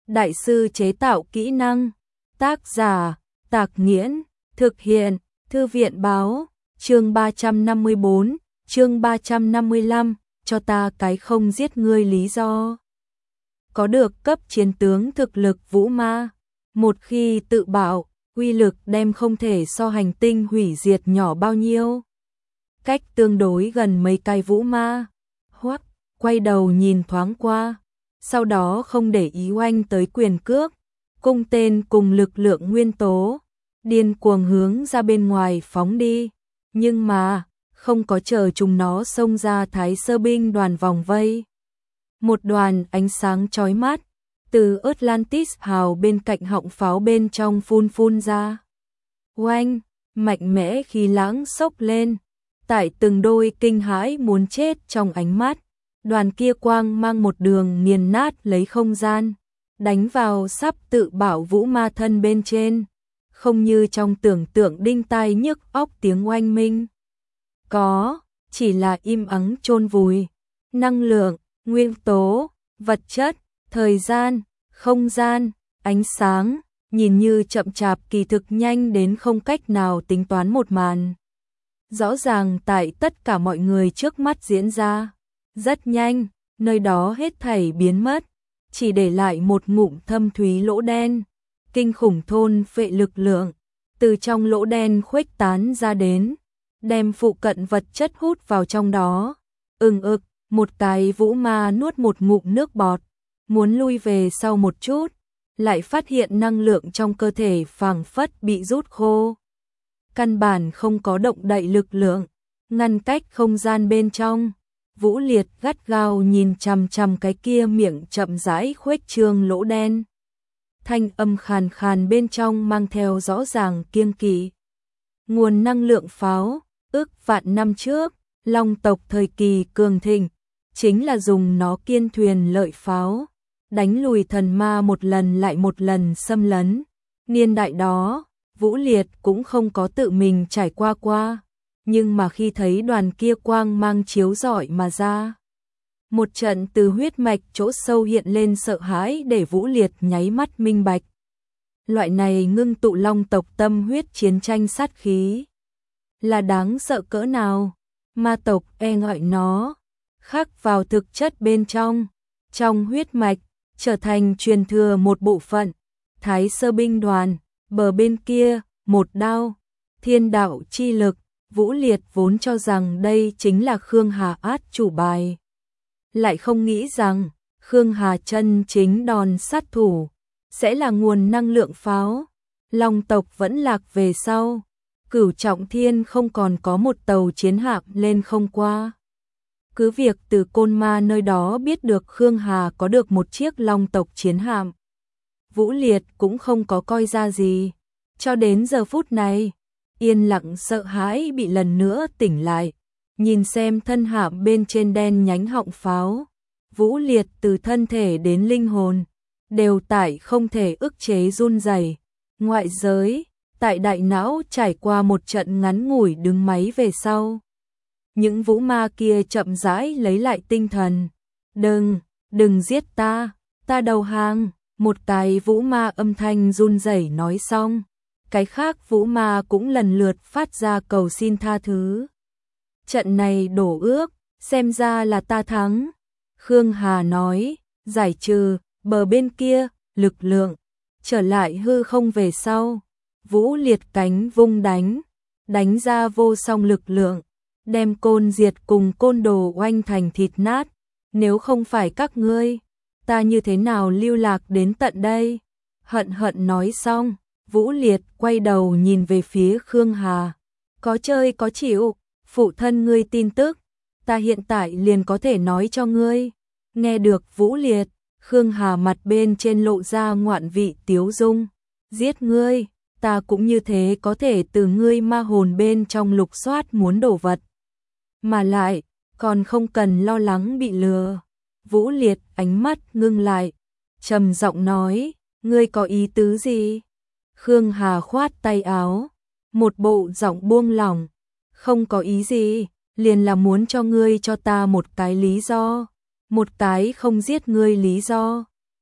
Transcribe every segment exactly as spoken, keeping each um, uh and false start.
đại sư chế tạo kỹ năng. Tác giả, Tạc Nghiễn, thực hiện, Thư viện báo, chương ba trăm năm mươi bốn, chương ba trăm năm mươi lăm, cho ta cái không giết ngươi lý do. Có được cấp chiến tướng thực lực vũ ma, một khi tự bạo, uy lực đem không thể so hành tinh hủy diệt nhỏ bao nhiêu. Cách tương đối gần mấy cái vũ ma, Hoắc quay đầu nhìn thoáng qua, sau đó không để ý oanh tới quyền cước, cung tên cùng lực lượng nguyên tố, điên cuồng hướng ra bên ngoài phóng đi, nhưng mà không có chờ chúng nó xông ra Thái Sơ binh đoàn vòng vây. Một đoàn ánh sáng chói mắt từ Atlantis hào bên cạnh họng pháo bên trong phun phun ra. Oanh, mạnh mẽ khí lãng sốc lên, tại từng đôi kinh hãi muốn chết trong ánh mắt, đoàn kia quang mang một đường nghiền nát lấy không gian, đánh vào sắp tự bảo vũ ma thân bên trên, không như trong tưởng tượng đinh tai nhức óc tiếng oanh minh. Có, chỉ là im ắng chôn vùi, năng lượng, nguyên tố, vật chất, thời gian, không gian, ánh sáng, nhìn như chậm chạp kỳ thực nhanh đến không cách nào tính toán một màn. Rõ ràng tại tất cả mọi người trước mắt diễn ra, rất nhanh, nơi đó hết thảy biến mất, chỉ để lại một ngụm thâm thúy lỗ đen, kinh khủng thôn phệ lực lượng, từ trong lỗ đen khuếch tán ra đến, đem phụ cận vật chất hút vào trong đó. Ừng ực, một cái vũ ma nuốt một ngụm nước bọt, muốn lui về sau một chút, lại phát hiện năng lượng trong cơ thể phảng phất bị rút khô. Căn bản không có động đậy lực lượng, ngăn cách không gian bên trong. Vũ Liệt gắt gao nhìn chằm chằm cái kia miệng chậm rãi khuếch trương lỗ đen. Thanh âm khàn khàn bên trong mang theo rõ ràng kiêng kỵ. Nguồn năng lượng pháo, ước vạn năm trước, Long tộc thời kỳ cường thịnh, chính là dùng nó kiên thuyền lợi pháo, đánh lùi thần ma một lần lại một lần xâm lấn. Niên đại đó, Vũ Liệt cũng không có tự mình trải qua qua, nhưng mà khi thấy đoàn kia quang mang chiếu rọi mà ra, một trận từ huyết mạch chỗ sâu hiện lên sợ hãi để Vũ Liệt nháy mắt minh bạch. Loại này ngưng tụ Long tộc tâm huyết chiến tranh sát khí là đáng sợ cỡ nào, ma tộc e ngại nó, khắc vào thực chất bên trong, trong huyết mạch, trở thành truyền thừa một bộ phận. Thái Sơ binh đoàn, bờ bên kia, một đao, thiên đạo chi lực, Vũ Liệt vốn cho rằng đây chính là Khương Hà át chủ bài. Lại không nghĩ rằng, Khương Hà chân chính đòn sát thủ, sẽ là nguồn năng lượng pháo. Long tộc vẫn lạc về sau, Cửu Trọng Thiên không còn có một tàu chiến hạm lên không qua. Cứ việc từ Côn Ma nơi đó biết được Khương Hà có được một chiếc Long tộc chiến hạm, Vũ Liệt cũng không có coi ra gì. Cho đến giờ phút này, yên lặng sợ hãi bị lần nữa tỉnh lại, nhìn xem thân hạm bên trên đen nhánh họng pháo, Vũ Liệt từ thân thể đến linh hồn đều tại không thể ức chế run rẩy. Ngoại giới, tại đại não trải qua một trận ngắn ngủi đứng máy về sau, những vũ ma kia chậm rãi lấy lại tinh thần. Đừng, đừng giết ta, ta đầu hàng. Một cái vũ ma âm thanh run rẩy nói xong, cái khác vũ ma cũng lần lượt phát ra cầu xin tha thứ. Trận này đổ ước, xem ra là ta thắng. Khương Hà nói, giải trừ, bờ bên kia, lực lượng, trở lại hư không về sau. Vũ Liệt cánh vung đánh, đánh ra vô song lực lượng, đem Côn Diệt cùng Côn Đồ oanh thành thịt nát. Nếu không phải các ngươi, ta như thế nào lưu lạc đến tận đây? Hận hận nói xong, Vũ Liệt quay đầu nhìn về phía Khương Hà. Có chơi có chịu, phụ thân ngươi tin tức, ta hiện tại liền có thể nói cho ngươi. Nghe được Vũ Liệt, Khương Hà mặt bên trên lộ ra ngoạn vị tiếu dung. Giết ngươi, ta cũng như thế có thể từ ngươi ma hồn bên trong lục soát muốn đổ vật. Mà lại, còn không cần lo lắng bị lừa. Vũ Liệt ánh mắt ngưng lại, trầm giọng nói, ngươi có ý tứ gì? Khương Hà khoát tay áo, một bộ giọng buông lỏng, không có ý gì, liền là muốn cho ngươi cho ta một cái lý do, một cái không giết ngươi lý do.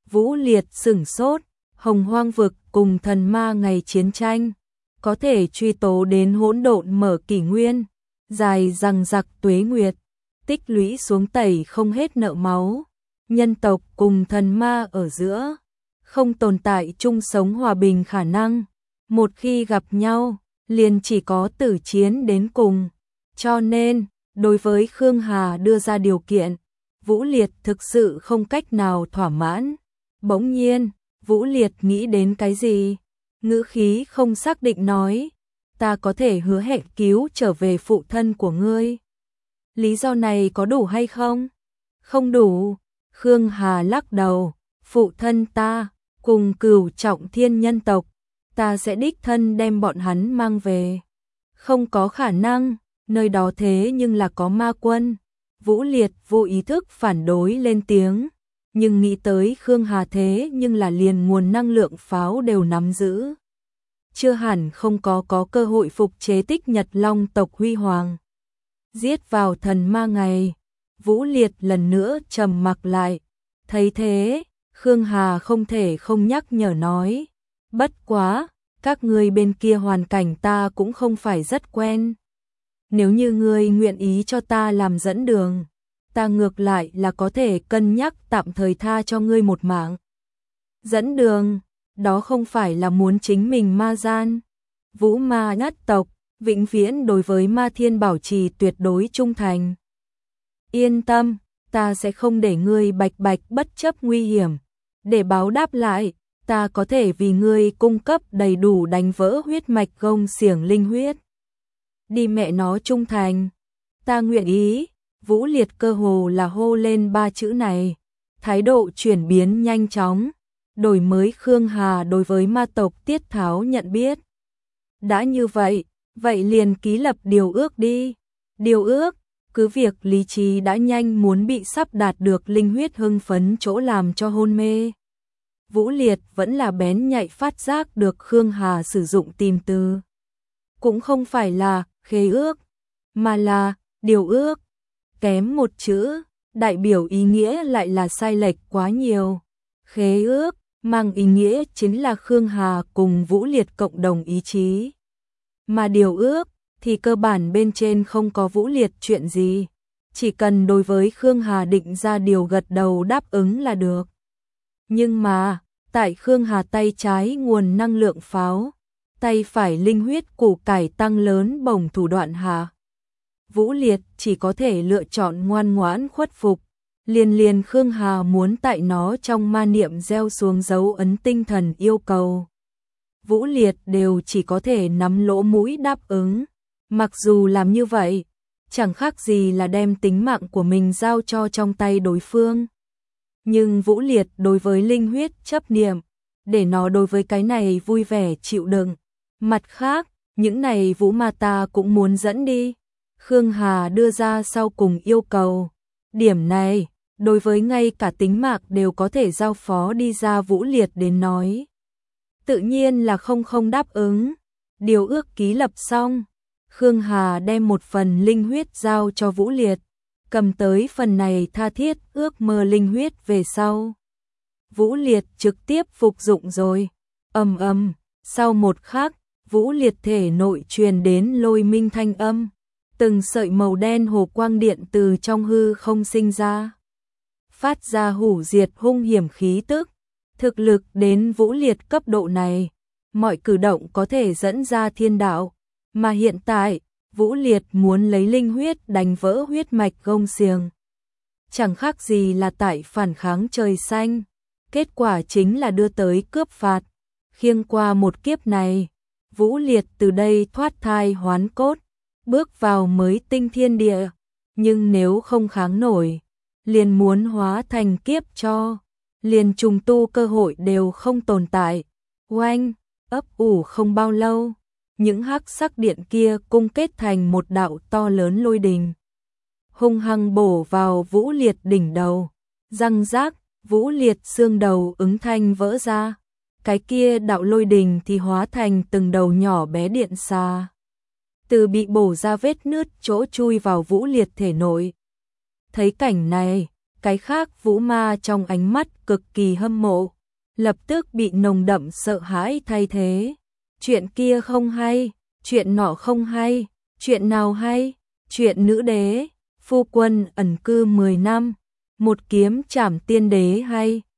Vũ Liệt sửng sốt, Hồng Hoang vực cùng thần ma ngày chiến tranh, có thể truy tố đến hỗn độn mở kỷ nguyên, dài rằng giặc tuế nguyệt, tích lũy xuống tẩy không hết nợ máu. Nhân tộc cùng thần ma ở giữa, không tồn tại chung sống hòa bình khả năng. Một khi gặp nhau, liền chỉ có tử chiến đến cùng. Cho nên, đối với Khương Hà đưa ra điều kiện, Vũ Liệt thực sự không cách nào thỏa mãn. Bỗng nhiên, Vũ Liệt nghĩ đến cái gì? Ngữ khí không xác định nói, ta có thể hứa hẹn cứu trở về phụ thân của ngươi. Lý do này có đủ hay không? Không đủ. Khương Hà lắc đầu, phụ thân ta, cùng Cửu Trọng Thiên nhân tộc, ta sẽ đích thân đem bọn hắn mang về. Không có khả năng, nơi đó thế nhưng là có ma quân. Vũ Liệt vô ý thức phản đối lên tiếng, nhưng nghĩ tới Khương Hà thế nhưng là liền nguồn năng lượng pháo đều nắm giữ. Chưa hẳn không có có cơ hội phục chế Tích Nhật Long tộc huy hoàng. Giết vào thần ma ngày, Vũ Liệt lần nữa trầm mặc lại. Thấy thế, Khương Hà không thể không nhắc nhở nói, bất quá, các ngươi bên kia hoàn cảnh ta cũng không phải rất quen. Nếu như ngươi nguyện ý cho ta làm dẫn đường, ta ngược lại là có thể cân nhắc tạm thời tha cho ngươi một mạng. Dẫn đường, đó không phải là muốn chính mình ma gian. Vũ ma nhất tộc, vĩnh viễn đối với ma thiên bảo trì tuyệt đối trung thành. Yên tâm, ta sẽ không để ngươi bạch bạch bất chấp nguy hiểm. Để báo đáp lại, ta có thể vì ngươi cung cấp đầy đủ đánh vỡ huyết mạch gông xiềng linh huyết. Đi mẹ nó trung thành, ta nguyện ý. Vũ Liệt cơ hồ là hô lên ba chữ này, thái độ chuyển biến nhanh chóng, đổi mới Khương Hà đối với ma tộc Tiết Tháo nhận biết. Đã như vậy, vậy liền ký lập điều ước đi. Điều ước, cứ việc lý trí đã nhanh muốn bị sắp đạt được linh huyết hưng phấn chỗ làm cho hôn mê. Vũ Liệt vẫn là bén nhạy phát giác được Khương Hà sử dụng tìm từ. Cũng không phải là khế ước, mà là điều ước. Kém một chữ, đại biểu ý nghĩa lại là sai lệch quá nhiều. Khế ước, mang ý nghĩa chính là Khương Hà cùng Vũ Liệt cộng đồng ý chí. Mà điều ước, thì cơ bản bên trên không có Vũ Liệt chuyện gì. Chỉ cần đối với Khương Hà định ra điều gật đầu đáp ứng là được. Nhưng mà, tại Khương Hà tay trái nguồn năng lượng pháo, tay phải linh huyết củ cải tăng lớn bổng thủ đoạn hạ, Vũ Liệt chỉ có thể lựa chọn ngoan ngoãn khuất phục. Liền liền Khương Hà muốn tại nó trong ma niệm gieo xuống dấu ấn tinh thần yêu cầu, Vũ Liệt đều chỉ có thể nắm lỗ mũi đáp ứng. Mặc dù làm như vậy, chẳng khác gì là đem tính mạng của mình giao cho trong tay đối phương. Nhưng Vũ Liệt đối với linh huyết chấp niệm, để nó đối với cái này vui vẻ chịu đựng. Mặt khác, những này Vũ ma ta cũng muốn dẫn đi. Khương Hà đưa ra sau cùng yêu cầu. Điểm này, đối với ngay cả tính mạng đều có thể giao phó đi ra Vũ Liệt đến nói, tự nhiên là không không đáp ứng. Điều ước ký lập xong, Khương Hà đem một phần linh huyết giao cho Vũ Liệt, cầm tới phần này tha thiết ước mơ linh huyết về sau. Vũ Liệt trực tiếp phục dụng rồi. Ầm ầm, sau một khắc, Vũ Liệt thể nội truyền đến lôi minh thanh âm, từng sợi màu đen hồ quang điện từ trong hư không sinh ra, phát ra hủy diệt hung hiểm khí tức. Thực lực đến Vũ Liệt cấp độ này, mọi cử động có thể dẫn ra thiên đạo, mà hiện tại, Vũ Liệt muốn lấy linh huyết đánh vỡ huyết mạch gông xiềng. Chẳng khác gì là tại phản kháng trời xanh, kết quả chính là đưa tới cướp phạt. Khiêng qua một kiếp này, Vũ Liệt từ đây thoát thai hoán cốt, bước vào mới tinh thiên địa, nhưng nếu không kháng nổi, liền muốn hóa thành kiếp cho, liền trùng tu cơ hội đều không tồn tại. Oanh, ấp ủ không bao lâu, những hắc sắc điện kia cung kết thành một đạo to lớn lôi đình, hung hăng bổ vào Vũ Liệt đỉnh đầu. Răng rác, Vũ Liệt xương đầu ứng thanh vỡ ra, cái kia đạo lôi đình thì hóa thành từng đầu nhỏ bé điện xà, từ bị bổ ra vết nứt chỗ chui vào Vũ Liệt thể nội. Thấy cảnh này, cái khác Vũ Ma trong ánh mắt cực kỳ hâm mộ, lập tức bị nồng đậm sợ hãi thay thế. Chuyện kia không hay, chuyện nọ không hay, chuyện nào hay? Chuyện nữ đế, phu quân ẩn cư mười năm, một kiếm trảm tiên đế hay,